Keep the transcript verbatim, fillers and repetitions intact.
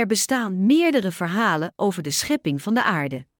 Er bestaan meerdere verhalen over de schepping van de aarde.